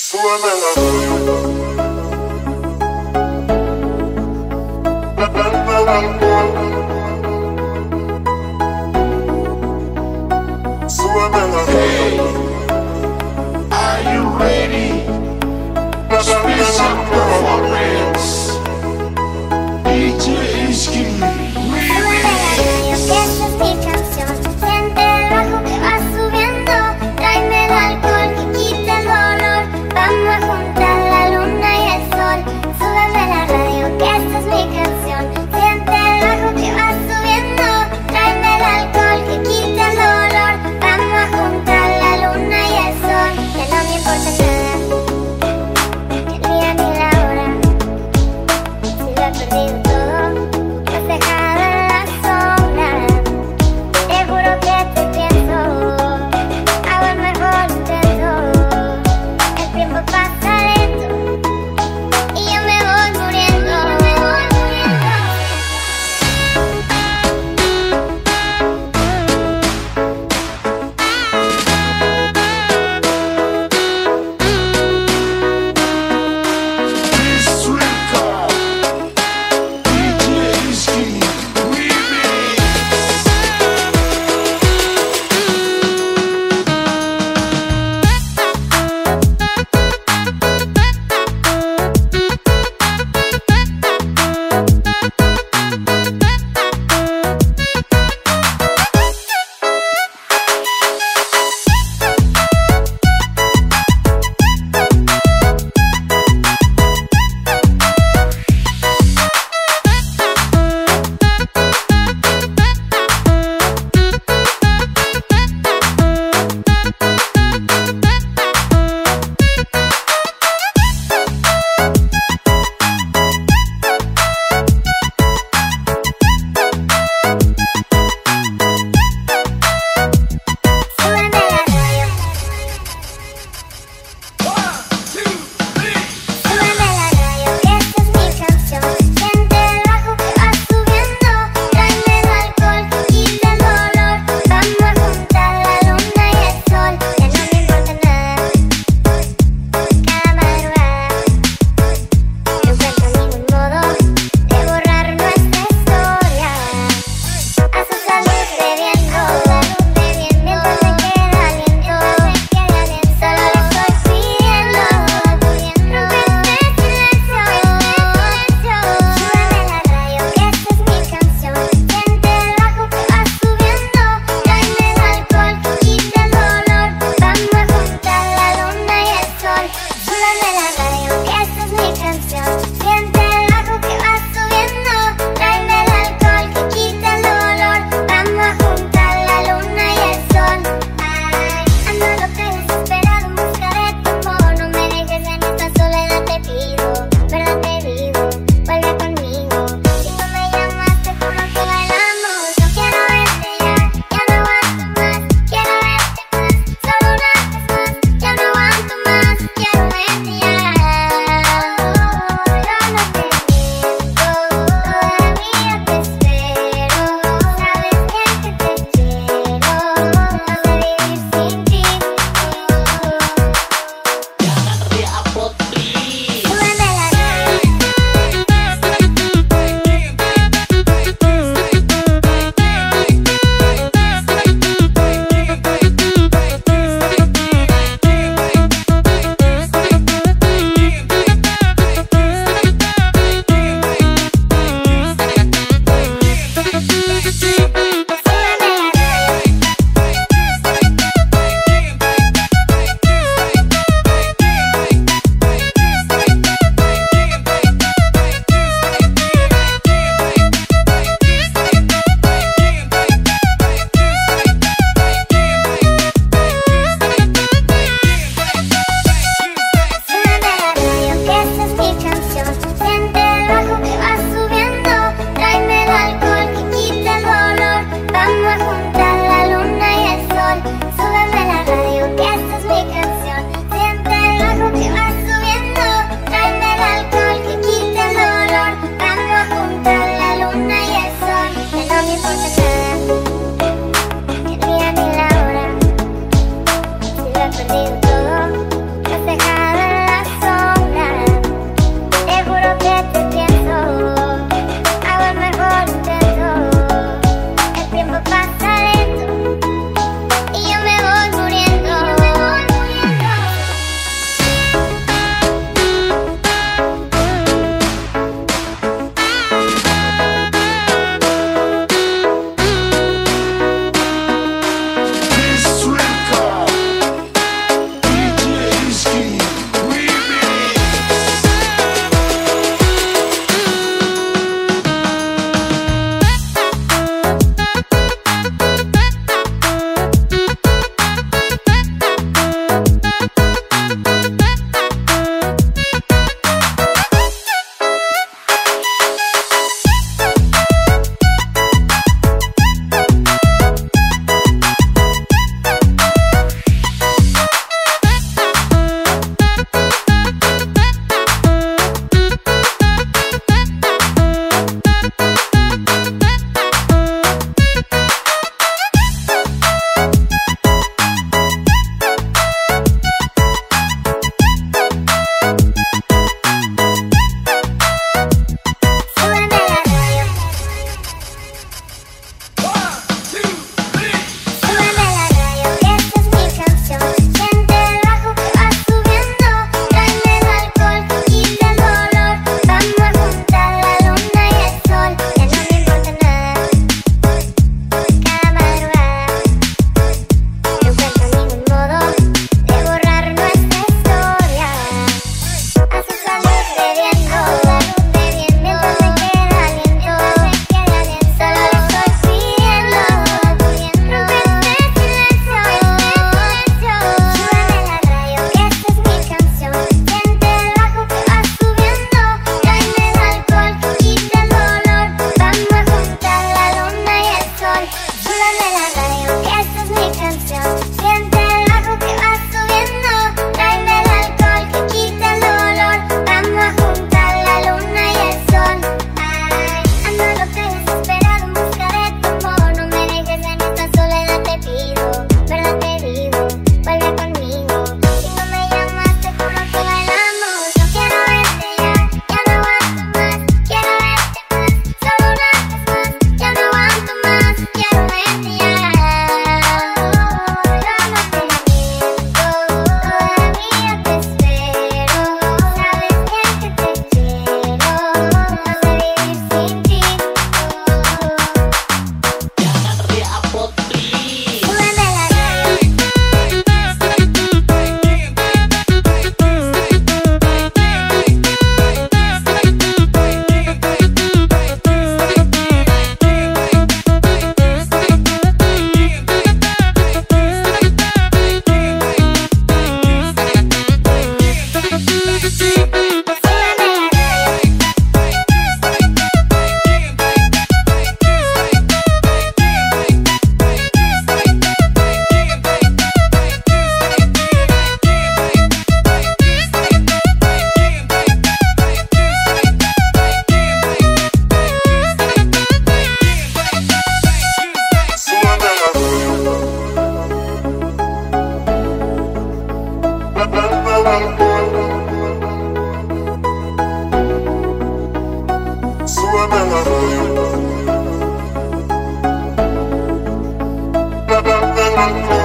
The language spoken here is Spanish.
Súbeme la radio. Dame el alcohol. Súbeme la radio. Are you ready? Dame el Special alcohol. performance. DJ Iski Que esta es mi canción. Siente el bajo que va subiendo. Tráeme el alcohol que quita el dolor. Vamos a juntar la luna y el sol. Súbeme la radio, que esta es mi canción. Siente el bajo que va subiendo. Tráeme el alcohol que quita el dolor. Vamos a juntar la luna y el sol. Que no me importa nada, ni el día ni la hora. Si lo he perdido todo, lo has dejado en la sombra. Te juro que te pienso, hago el mejor intento. El tiempo pasa lento y yo me voy muriendo. Districa DJ Iski Remix. Súbeme la radio, súbeme la radio, que esta es mi canción. Siente el bajo que va subiendo. Tráeme el alcohol que quita el dolor. Vamos a juntar la luna y el sol. Que no me importa nada, cada madrugada. No encuentro ningún modo de borrar nuestra historia. A su salud bebiendo, mientras me queda aliento. Solo le estoy pidiendo romper este silencio. Súbeme la radio, que esta es mi canción. Siente el bajo que va subiendo. Tráeme el alcohol que quita el dolor. Vamos a juntar la luna y el sol. Súbeme la radio, que esta es mi canción. Siente el bajo que va subiendo. Tráeme el alcohol que quita el dolor. Vamos a juntar la luna y el sol. Ay, ando loca y desesperada en busca de tu amor. No me dejes en esta soledad, te pido. Verdad te digo, vuelve conmigo. Si no me llamas, te juro que bailamos. No quiero verte ya no aguanto más. Quiero verte más, solo una vez más. Ya no aguanto más, quiero verte ya. Yo no te miento, todavía te espero. Sabes bien que te quiero, no sé vivir sin ti. Súbeme la radio. Súbeme la radio. Súbeme la radio, que esta es mi canción. Siente el bajo que va subiendo. Tráeme el alcohol que quita el dolor. Vamos a juntar la luna y el sol. Súbeme la radio, que esta es mi canción. Siente el bajo que va subiendo. Tráeme el alcohol que quita el dolor. Vamos a juntar la luna y el sol. Que no me importa nada, ni el día ni la hora. Si lo he perdido todo, lo has dejado en alcohol. Súbeme la radio. Bebe del alcohol.